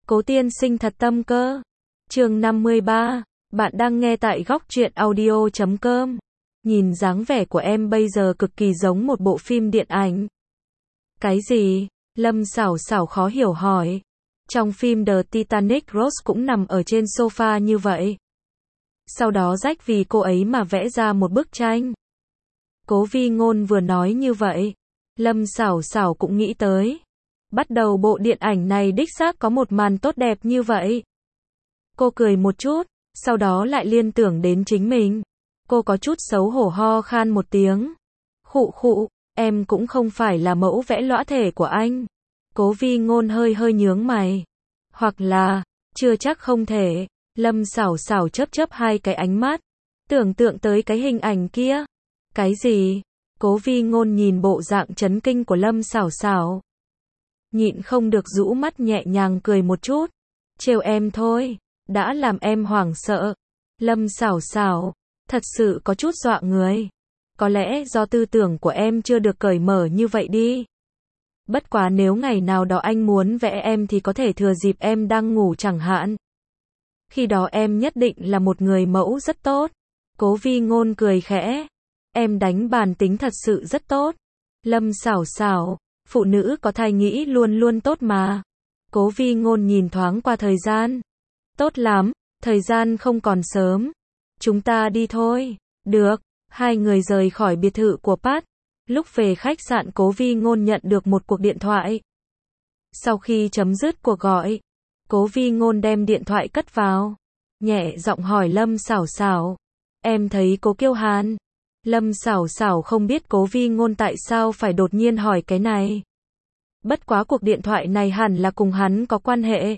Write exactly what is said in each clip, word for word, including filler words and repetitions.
Cố tiên sinh thật tâm cơ. Chương năm mươi ba, bạn đang nghe tại góc truyện audio chấm com. Nhìn dáng vẻ của em bây giờ cực kỳ giống một bộ phim điện ảnh. Cái gì? Lâm Sảo Sảo khó hiểu hỏi. Trong phim The Titanic Rose cũng nằm ở trên sofa như vậy. Sau đó rách vì cô ấy mà vẽ ra một bức tranh. Cố Vi Ngôn vừa nói như vậy, Lâm Sảo Sảo cũng nghĩ tới. Bắt đầu bộ điện ảnh này đích xác có một màn tốt đẹp như vậy. Cô cười một chút, sau đó lại liên tưởng đến chính mình. Cô có chút xấu hổ ho khan một tiếng. Khụ khụ, em cũng không phải là mẫu vẽ lõa thể của anh. Cố Vi Ngôn hơi hơi nhướng mày. Hoặc là, chưa chắc không thể. Lâm Sảo Sảo chớp chớp hai cái ánh mắt. Tưởng tượng tới cái hình ảnh kia. Cái gì? Cố Vi Ngôn nhìn bộ dạng chấn kinh của Lâm Sảo Sảo. Nhịn không được rũ mắt nhẹ nhàng cười một chút. Trêu em thôi, đã làm em hoảng sợ. Lâm Sảo Sảo, thật sự có chút dọa người. Có lẽ do tư tưởng của em chưa được cởi mở như vậy đi. Bất quá nếu ngày nào đó anh muốn vẽ em thì có thể thừa dịp em đang ngủ chẳng hạn. Khi đó em nhất định là một người mẫu rất tốt. Cố Vi Ngôn cười khẽ. Em đánh bàn tính thật sự rất tốt. Lâm Sảo Sảo, phụ nữ có thai nghĩ luôn luôn tốt mà. Cố Vi Ngôn nhìn thoáng qua thời gian. Tốt lắm, thời gian không còn sớm. Chúng ta đi thôi. Được, hai người rời khỏi biệt thự của Pat. Lúc về khách sạn Cố Vi Ngôn nhận được một cuộc điện thoại. Sau khi chấm dứt cuộc gọi, Cố Vi Ngôn đem điện thoại cất vào. Nhẹ giọng hỏi Lâm Sảo Sảo. Em thấy Cố Kiêu Hàn. Lâm Sảo Sảo không biết Cố Vi Ngôn tại sao phải đột nhiên hỏi cái này. Bất quá cuộc điện thoại này hẳn là cùng hắn có quan hệ.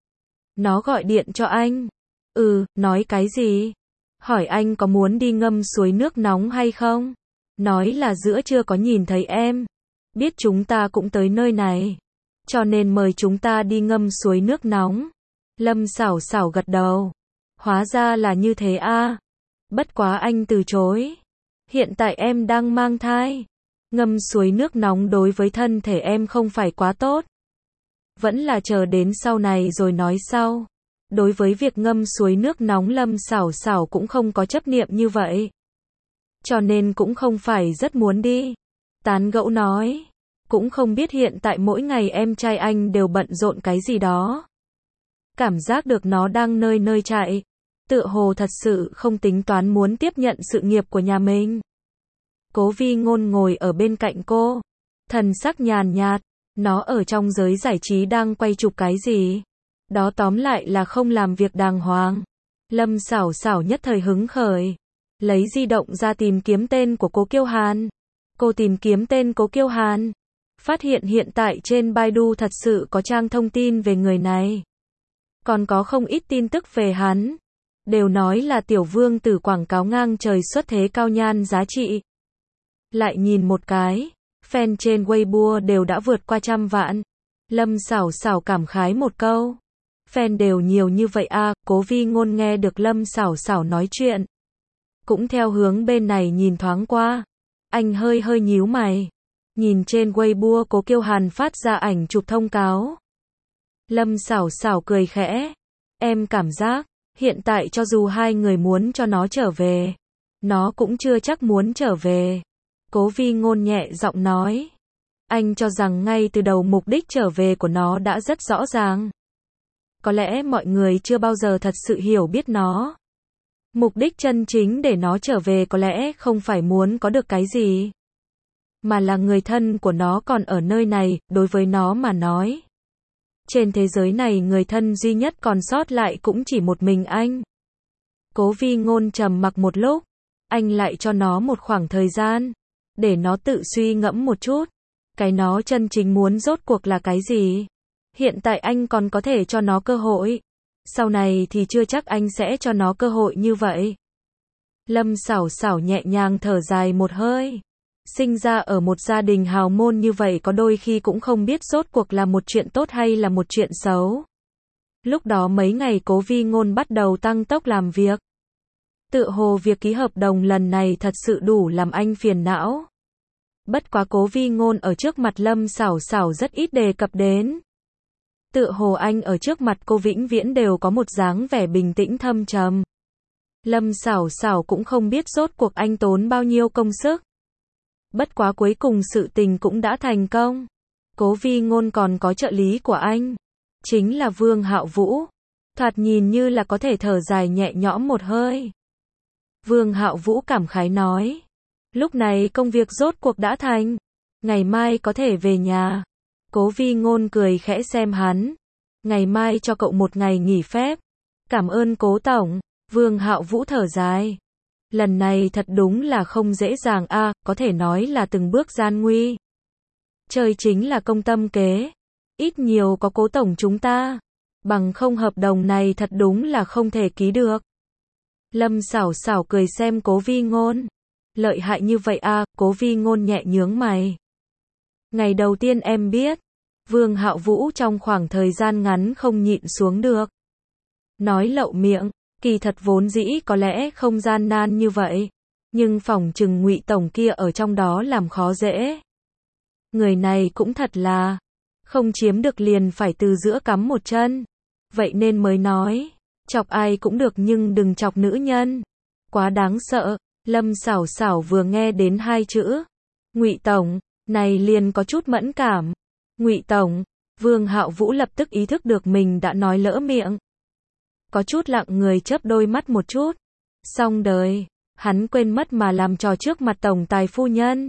Nó gọi điện cho anh. Ừ, nói cái gì? Hỏi anh có muốn đi ngâm suối nước nóng hay không? Nói là giữa trưa có nhìn thấy em. Biết chúng ta cũng tới nơi này. Cho nên mời chúng ta đi ngâm suối nước nóng. Lâm Sảo Sảo gật đầu. Hóa ra là như thế a. Bất quá anh từ chối. Hiện tại em đang mang thai. Ngâm suối nước nóng đối với thân thể em không phải quá tốt. Vẫn là chờ đến sau này rồi nói sau. Đối với việc ngâm suối nước nóng Lâm Sảo Sảo cũng không có chấp niệm như vậy. Cho nên cũng không phải rất muốn đi. Tán gẫu nói. Cũng không biết hiện tại mỗi ngày em trai anh đều bận rộn cái gì đó. Cảm giác được nó đang nơi nơi chạy. Tựa hồ thật sự không tính toán muốn tiếp nhận sự nghiệp của nhà mình. Cố Vi Ngôn ngồi ở bên cạnh cô. Thần sắc nhàn nhạt. Nó ở trong giới giải trí đang quay chụp cái gì? Đó tóm lại là không làm việc đàng hoàng. Lâm Sảo Sảo nhất thời hứng khởi. Lấy di động ra tìm kiếm tên của Cố Kiêu Hàn. Cô tìm kiếm tên Cố Kiêu Hàn. Phát hiện hiện tại trên Baidu thật sự có trang thông tin về người này. Còn có không ít tin tức về hắn. Đều nói là tiểu vương tử quảng cáo ngang trời xuất thế cao nhan giá trị. Lại nhìn một cái, fan trên Weibo đều đã vượt qua trăm vạn. Lâm Sảo Sảo cảm khái một câu. Fan đều nhiều như vậy à, Cố Vi Ngôn nghe được Lâm Sảo Sảo nói chuyện. Cũng theo hướng bên này nhìn thoáng qua. Anh hơi hơi nhíu mày. Nhìn trên Weibo Cố Kiêu Hàn phát ra ảnh chụp thông cáo. Lâm Sảo Sảo cười khẽ. Em cảm giác, hiện tại cho dù hai người muốn cho nó trở về, nó cũng chưa chắc muốn trở về. Cố Vi Ngôn nhẹ giọng nói. Anh cho rằng ngay từ đầu mục đích trở về của nó đã rất rõ ràng. Có lẽ mọi người chưa bao giờ thật sự hiểu biết nó. Mục đích chân chính để nó trở về có lẽ không phải muốn có được cái gì, mà là người thân của nó còn ở nơi này, đối với nó mà nói. Trên thế giới này người thân duy nhất còn sót lại cũng chỉ một mình anh. Cố Vi Ngôn trầm mặc một lúc. Anh lại cho nó một khoảng thời gian. Để nó tự suy ngẫm một chút. Cái nó chân chính muốn rốt cuộc là cái gì? Hiện tại anh còn có thể cho nó cơ hội. Sau này thì chưa chắc anh sẽ cho nó cơ hội như vậy. Lâm Sảo Sảo nhẹ nhàng thở dài một hơi. Sinh ra ở một gia đình hào môn như vậy có đôi khi cũng không biết rốt cuộc là một chuyện tốt hay là một chuyện xấu. Lúc đó mấy ngày Cố Vi Ngôn bắt đầu tăng tốc làm việc. Tựa hồ việc ký hợp đồng lần này thật sự đủ làm anh phiền não. Bất quá Cố Vi Ngôn ở trước mặt Lâm Sảo Sảo rất ít đề cập đến. Tựa hồ anh ở trước mặt cô vĩnh viễn đều có một dáng vẻ bình tĩnh thâm trầm. Lâm Sảo Sảo cũng không biết rốt cuộc anh tốn bao nhiêu công sức. Bất quá cuối cùng sự tình cũng đã thành công. Cố Vi Ngôn còn có trợ lý của anh, chính là Vương Hạo Vũ. Thoạt nhìn như là có thể thở dài nhẹ nhõm một hơi. Vương Hạo Vũ cảm khái nói. Lúc này công việc rốt cuộc đã thành. Ngày mai có thể về nhà. Cố Vi Ngôn cười khẽ xem hắn. Ngày mai cho cậu một ngày nghỉ phép. Cảm ơn Cố Tổng. Vương Hạo Vũ thở dài. Lần này thật đúng là không dễ dàng a, à, có thể nói là từng bước gian nguy. Chơi chính là công tâm kế. Ít nhiều có Cố Tổng chúng ta. Bằng không hợp đồng này thật đúng là không thể ký được. Lâm Sảo Sảo cười xem Cố Vi Ngôn. Lợi hại như vậy a, à, Cố Vi Ngôn nhẹ nhướng mày. Ngày đầu tiên em biết. Vương Hạo Vũ trong khoảng thời gian ngắn không nhịn xuống được. Nói lậu miệng, kỳ thật vốn dĩ có lẽ không gian nan như vậy. Nhưng phỏng chừng Ngụy Tổng kia ở trong đó làm khó dễ. Người này cũng thật là, không chiếm được liền phải từ giữa cắm một chân. Vậy nên mới nói, chọc ai cũng được nhưng đừng chọc nữ nhân. Quá đáng sợ. Lâm Sảo Sảo vừa nghe đến hai chữ Ngụy Tổng, này liền có chút mẫn cảm. Ngụy Tổng, Vương Hạo Vũ lập tức ý thức được mình đã nói lỡ miệng. Có chút lặng người chớp đôi mắt một chút. Xong đời, hắn quên mất mà làm trò trước mặt tổng tài phu nhân.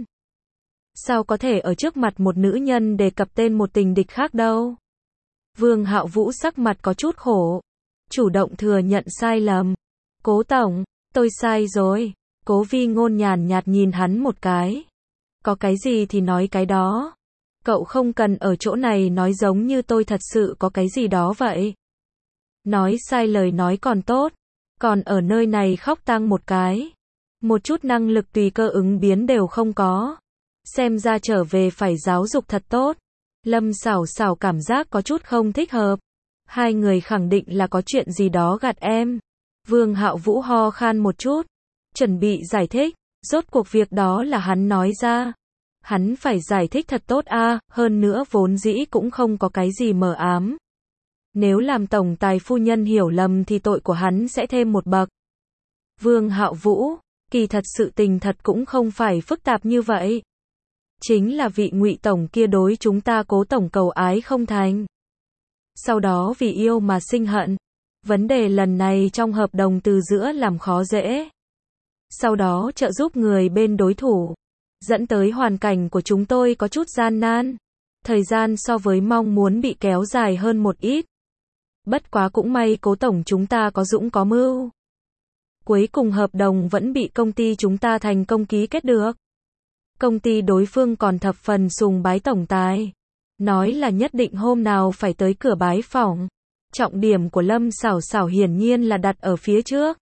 Sao có thể ở trước mặt một nữ nhân đề cập tên một tình địch khác đâu. Vương Hạo Vũ sắc mặt có chút khổ. Chủ động thừa nhận sai lầm. Cố Tổng, tôi sai rồi. Cố Vi Ngôn nhàn nhạt nhìn hắn một cái. Có cái gì thì nói cái đó. Cậu không cần ở chỗ này nói giống như tôi thật sự có cái gì đó vậy. Nói sai lời nói còn tốt. Còn ở nơi này khóc tang một cái. Một chút năng lực tùy cơ ứng biến đều không có. Xem ra trở về phải giáo dục thật tốt. Lâm Sảo Sảo cảm giác có chút không thích hợp. Hai người khẳng định là có chuyện gì đó gạt em. Vương Hạo Vũ ho khan một chút. Chuẩn bị giải thích. Rốt cuộc việc đó là hắn nói ra. Hắn phải giải thích thật tốt a, à, hơn nữa vốn dĩ cũng không có cái gì mờ ám. Nếu làm tổng tài phu nhân hiểu lầm thì tội của hắn sẽ thêm một bậc. Vương Hạo Vũ, kỳ thật sự tình thật cũng không phải phức tạp như vậy. Chính là vị Ngụy Tổng kia đối chúng ta Cố Tổng cầu ái không thành. Sau đó vì yêu mà sinh hận. Vấn đề lần này trong hợp đồng từ giữa làm khó dễ. Sau đó trợ giúp người bên đối thủ. Dẫn tới hoàn cảnh của chúng tôi có chút gian nan. Thời gian so với mong muốn bị kéo dài hơn một ít. Bất quá cũng may Cố Tổng chúng ta có dũng có mưu. Cuối cùng hợp đồng vẫn bị công ty chúng ta thành công ký kết được. Công ty đối phương còn thập phần sùng bái tổng tài. Nói là nhất định hôm nào phải tới cửa bái phỏng. Trọng điểm của Lâm Sảo Sảo hiển nhiên là đặt ở phía trước.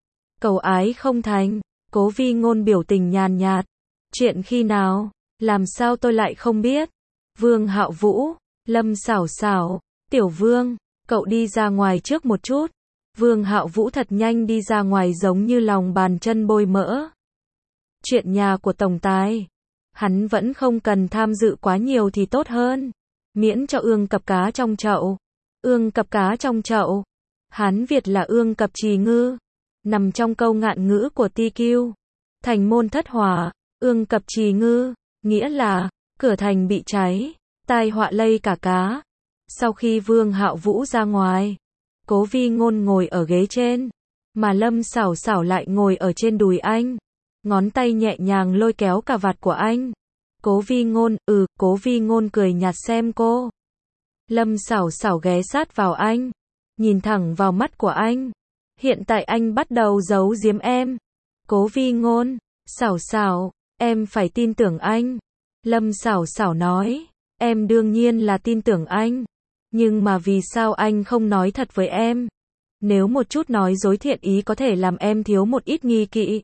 Cầu ái không thành. Cố Vi Ngôn biểu tình nhàn nhạt. Chuyện khi nào? Làm sao tôi lại không biết? Vương Hạo Vũ, Lâm Sảo Sảo, Tiểu Vương, cậu đi ra ngoài trước một chút. Vương Hạo Vũ thật nhanh đi ra ngoài giống như lòng bàn chân bôi mỡ. Chuyện nhà của tổng tài, hắn vẫn không cần tham dự quá nhiều thì tốt hơn. Miễn cho ương cập cá trong chậu. Ương cập cá trong chậu. Hán Việt là ương cập trì ngư. Nằm trong câu ngạn ngữ của Ti Kiêu. Thành môn thất hỏa, ương cập trì ngư, nghĩa là, cửa thành bị cháy, tai họa lây cả cá. Sau khi Vương Hạo Vũ ra ngoài, Cố Vi Ngôn ngồi ở ghế trên, mà Lâm Sảo Sảo lại ngồi ở trên đùi anh. Ngón tay nhẹ nhàng lôi kéo cà vạt của anh. Cố Vi Ngôn, ừ, Cố Vi Ngôn cười nhạt xem cô. Lâm Sảo Sảo ghé sát vào anh, nhìn thẳng vào mắt của anh. Hiện tại anh bắt đầu giấu giếm em. Cố Vi Ngôn, Sảo Sảo, em phải tin tưởng anh. Lâm Sảo Sảo nói, em đương nhiên là tin tưởng anh. Nhưng mà vì sao anh không nói thật với em? Nếu một chút nói dối thiện ý có thể làm em thiếu một ít nghi kỵ.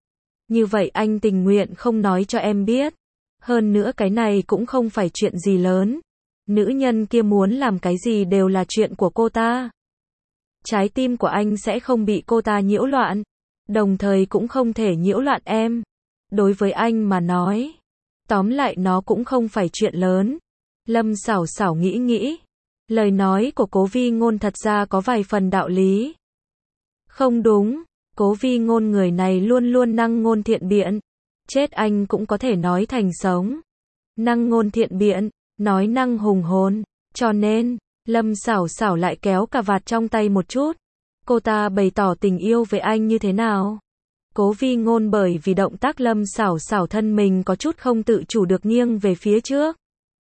Như vậy anh tình nguyện không nói cho em biết. Hơn nữa cái này cũng không phải chuyện gì lớn. Nữ nhân kia muốn làm cái gì đều là chuyện của cô ta. Trái tim của anh sẽ không bị cô ta nhiễu loạn. Đồng thời cũng không thể nhiễu loạn em. Đối với anh mà nói, tóm lại nó cũng không phải chuyện lớn. Lâm Sảo Sảo nghĩ nghĩ. Lời nói của Cố Vi Ngôn thật ra có vài phần đạo lý. Không đúng, Cố Vi Ngôn người này luôn luôn năng ngôn thiện biện. Chết anh cũng có thể nói thành sống. Năng ngôn thiện biện, nói năng hùng hồn. Cho nên, Lâm Sảo Sảo lại kéo cà vạt trong tay một chút. Cô ta bày tỏ tình yêu với anh như thế nào? Cố Vi Ngôn bởi vì động tác Lâm Sảo Sảo thân mình có chút không tự chủ được nghiêng về phía trước.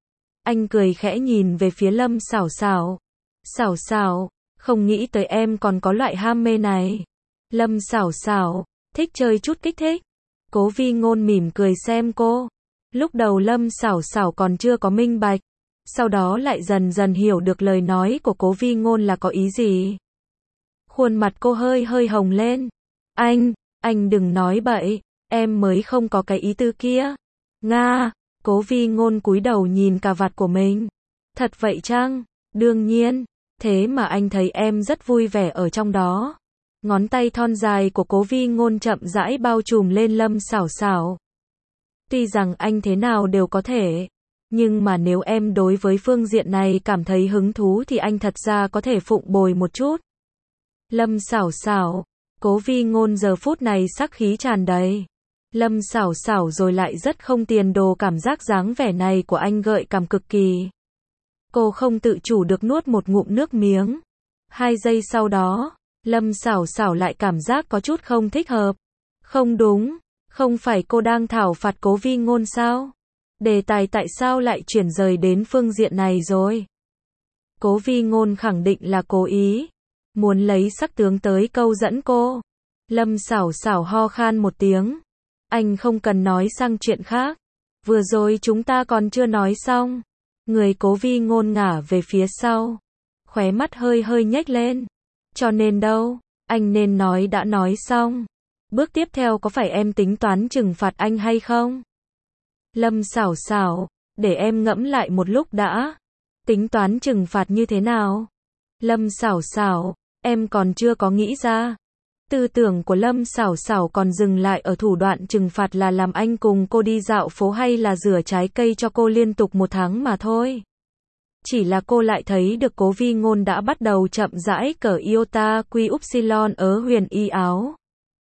Anh cười khẽ nhìn về phía Lâm Sảo Sảo. Sảo Sảo, không nghĩ tới em còn có loại ham mê này. Lâm Sảo Sảo, thích chơi chút kích thích. Cố Vi Ngôn mỉm cười xem cô. Lúc đầu Lâm Sảo Sảo còn chưa có minh bạch. Sau đó lại dần dần hiểu được lời nói của Cố Vi Ngôn là có ý gì. Khuôn mặt cô hơi hơi hồng lên. Anh, anh đừng nói bậy, em mới không có cái ý tư kia. Nga, Cố Vi Ngôn cúi đầu nhìn cà vạt của mình. Thật vậy chăng? Đương nhiên, thế mà anh thấy em rất vui vẻ ở trong đó. Ngón tay thon dài của Cố Vi Ngôn chậm rãi bao trùm lên Lâm Sảo Sảo. Tuy rằng anh thế nào đều có thể, nhưng mà nếu em đối với phương diện này cảm thấy hứng thú thì anh thật ra có thể phụng bồi một chút. Lâm Sảo Sảo, Cố Vi Ngôn giờ phút này sắc khí tràn đầy. Lâm Sảo Sảo rồi lại rất không tiền đồ, cảm giác dáng vẻ này của anh gợi cảm cực kỳ. Cô không tự chủ được nuốt một ngụm nước miếng. Hai giây sau đó, Lâm Sảo Sảo lại cảm giác có chút không thích hợp. Không đúng, không phải cô đang thảo phạt Cố Vi Ngôn sao? Đề tài tại sao lại chuyển rời đến phương diện này rồi? Cố Vi Ngôn khẳng định là cố ý, muốn lấy sắc tướng tới câu dẫn cô. Lâm Sảo Sảo ho khan một tiếng. Anh không cần nói sang chuyện khác. Vừa rồi chúng ta còn chưa nói xong. Người Cố Vi Ngôn ngả về phía sau. Khóe mắt hơi hơi nhếch lên. Cho nên đâu, anh nên nói đã nói xong. Bước tiếp theo có phải em tính toán trừng phạt anh hay không? Lâm Sảo Sảo, để em ngẫm lại một lúc đã. Tính toán trừng phạt như thế nào? Lâm Sảo Sảo, em còn chưa có nghĩ ra. Tư tưởng của Lâm Sảo Sảo còn dừng lại ở thủ đoạn trừng phạt là làm anh cùng cô đi dạo phố hay là rửa trái cây cho cô liên tục một tháng mà thôi. Chỉ là cô lại thấy được Cố Vi Ngôn đã bắt đầu chậm rãi cởi iota quy upsilon ở huyền y áo.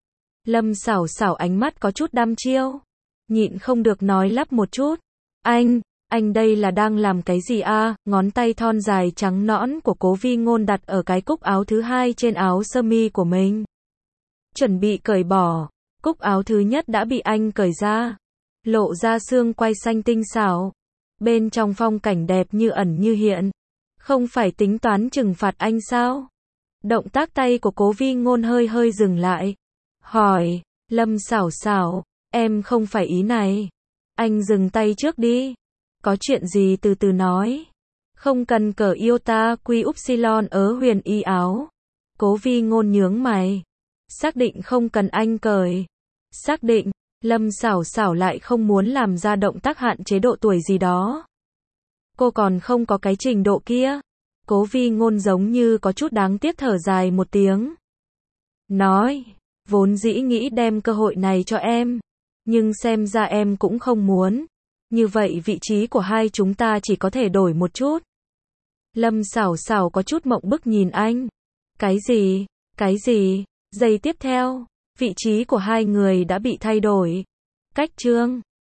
Lâm Sảo Sảo ánh mắt có chút đăm chiêu. Nhịn không được nói lắp một chút. Anh, anh đây là đang làm cái gì a? Ngón tay thon dài trắng nõn của Cố Vi Ngôn đặt ở cái cúc áo thứ hai trên áo sơ mi của mình. Chuẩn bị cởi bỏ, cúc áo thứ nhất đã bị anh cởi ra. Lộ ra xương quai xanh tinh xảo. Bên trong phong cảnh đẹp như ẩn như hiện. Không phải tính toán trừng phạt anh sao? Động tác tay của Cố Vi Ngôn hơi hơi dừng lại. Hỏi, Lâm Sảo Sảo, em không phải ý này. Anh dừng tay trước đi. Có chuyện gì từ từ nói. Không cần cởi iota quy upsilon ở huyền y áo. Cố Vi Ngôn nhướng mày. Xác định không cần anh cởi. Xác định, Lâm Sảo Sảo lại không muốn làm ra động tác hạn chế độ tuổi gì đó. Cô còn không có cái trình độ kia. Cố Vi Ngôn giống như có chút đáng tiếc thở dài một tiếng. Nói, vốn dĩ nghĩ đem cơ hội này cho em. Nhưng xem ra em cũng không muốn. Như vậy vị trí của hai chúng ta chỉ có thể đổi một chút. Lâm Sảo Sảo có chút mộng bức nhìn anh. Cái gì? Cái gì? Giây tiếp theo, vị trí của hai người đã bị thay đổi. Cách chương